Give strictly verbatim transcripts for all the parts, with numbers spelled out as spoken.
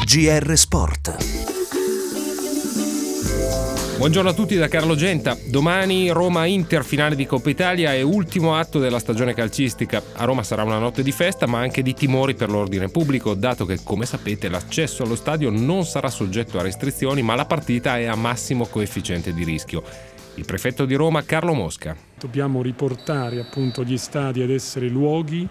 G R Sport. Buongiorno a tutti da Carlo Genta. Domani Roma-Inter, finale di Coppa Italia e ultimo atto della stagione calcistica. A Roma sarà una notte di festa, ma anche di timori per l'ordine pubblico, dato che, come sapete, l'accesso allo stadio non sarà soggetto a restrizioni, ma la partita è a massimo coefficiente di rischio. Il prefetto di Roma, Carlo Mosca. Dobbiamo riportare appunto gli stadi ad essere luoghi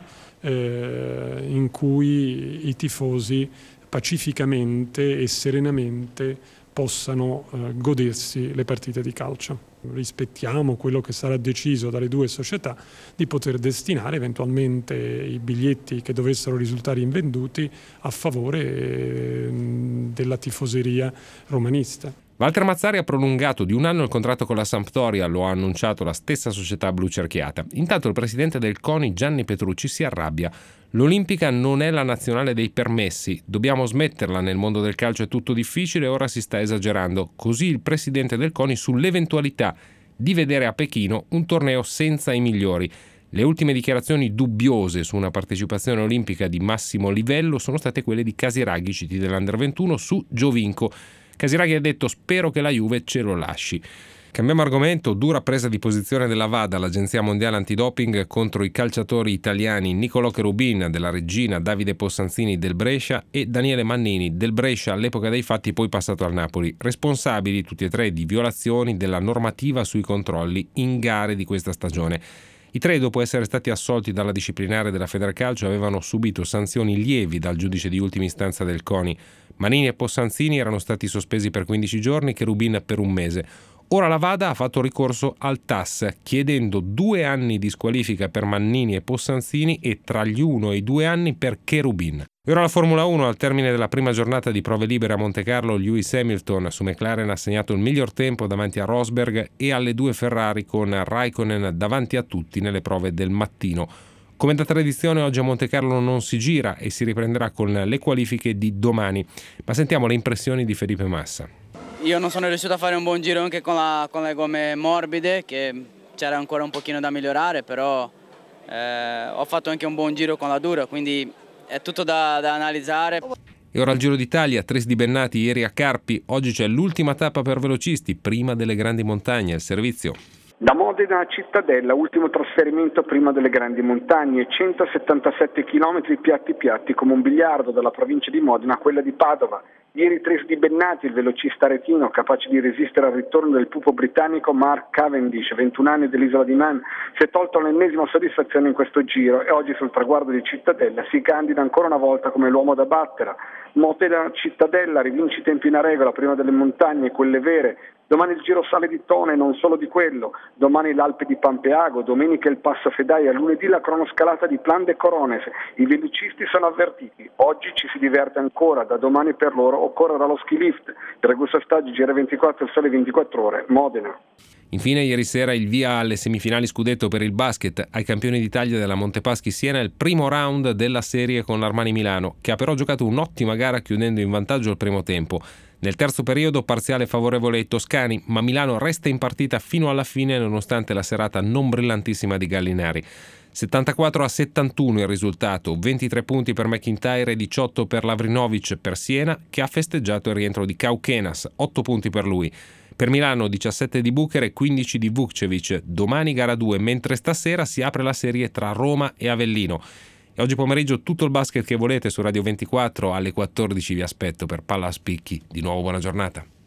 eh, in cui i tifosi pacificamente e serenamente possano eh, godersi le partite di calcio. Rispettiamo quello che sarà deciso dalle due società di poter destinare eventualmente i biglietti che dovessero risultare invenduti a favore eh, della tifoseria romanista. Walter Mazzarri ha prolungato di un anno il contratto con la Sampdoria, lo ha annunciato la stessa società blucerchiata. Intanto il presidente del CONI, Gianni Petrucci, si arrabbia. L'Olimpica non è la nazionale dei permessi, dobbiamo smetterla, nel mondo del calcio è tutto difficile, ora si sta esagerando. Così il presidente del CONI sull'eventualità di vedere a Pechino un torneo senza i migliori. Le ultime dichiarazioni dubbiose su una partecipazione olimpica di massimo livello sono state quelle di Casiraghi, C T dell'Under ventuno, su Giovinco. Casiraghi ha detto: spero che la Juve ce lo lasci. Cambiamo argomento, dura presa di posizione della VADA, l'Agenzia Mondiale Antidoping, contro i calciatori italiani Nicolò Cherubin della Reggina, Davide Possanzini del Brescia e Daniele Mannini del Brescia, all'epoca dei fatti poi passato al Napoli, responsabili tutti e tre di violazioni della normativa sui controlli in gare di questa stagione. I tre, dopo essere stati assolti dalla disciplinare della Federcalcio, avevano subito sanzioni lievi dal giudice di ultima istanza del CONI. Mannini e Possanzini erano stati sospesi per quindici giorni, Cherubin per un mese. Ora la VADA ha fatto ricorso al T A S chiedendo due anni di squalifica per Mannini e Possanzini e tra gli uno e i due anni per Cherubin. E ora la Formula uno, al termine della prima giornata di prove libere a Montecarlo, Lewis Hamilton su McLaren ha segnato il miglior tempo davanti a Rosberg e alle due Ferrari, con Raikkonen davanti a tutti nelle prove del mattino. Come da tradizione, oggi a Montecarlo non si gira e si riprenderà con le qualifiche di domani. Ma sentiamo le impressioni di Felipe Massa. Io non sono riuscito a fare un buon giro anche con, la, con le gomme morbide, che c'era ancora un pochino da migliorare, però eh, ho fatto anche un buon giro con la dura, quindi è tutto da, da analizzare. E ora il Giro d'Italia, Tris di Bennati ieri a Carpi, oggi c'è l'ultima tappa per velocisti, prima delle grandi montagne, il servizio. Da Modena a Cittadella, ultimo trasferimento prima delle grandi montagne, centosettantasette chilometri piatti piatti come un biliardo dalla provincia di Modena a quella di Padova. Ieri Tris di Bennati, il velocista aretino capace di resistere al ritorno del pupo britannico Mark Cavendish, ventuno anni dell'isola di Man, si è tolto l'ennesima soddisfazione in questo giro e oggi sul traguardo di Cittadella si candida ancora una volta come l'uomo da battere. Modena Cittadella, rivinci tempi in regola prima delle montagne, quelle vere. Domani il Giro Sale di Tone, non solo di quello. Domani l'Alpe di Pampeago, domenica il Passo Fedaia, lunedì la cronoscalata di Plan de Corones. I velocisti sono avvertiti. Oggi ci si diverte ancora, da domani per loro occorre dallo ski lift. Per Augusto Staggi, G R ventiquattro, il Sole ventiquattro ore, Modena. Infine, ieri sera il via alle semifinali scudetto per il basket. Ai campioni d'Italia della Montepaschi Siena il primo round della serie con l'Armani Milano, che ha però giocato un'ottima gara chiudendo in vantaggio il primo tempo. Nel terzo periodo parziale favorevole ai toscani, ma Milano resta in partita fino alla fine nonostante la serata non brillantissima di Gallinari. settantaquattro a settantuno il risultato, ventitré punti per McIntyre e diciotto per Lavrinovic per Siena, che ha festeggiato il rientro di Kaukenas, otto punti per lui. Per Milano diciassette di Bucher e quindici di Vukcevic. Domani gara due, mentre stasera si apre la serie tra Roma e Avellino. E oggi pomeriggio tutto il basket che volete su Radio ventiquattro, alle quattordici vi aspetto per Palla a Spicchi. Di nuovo buona giornata.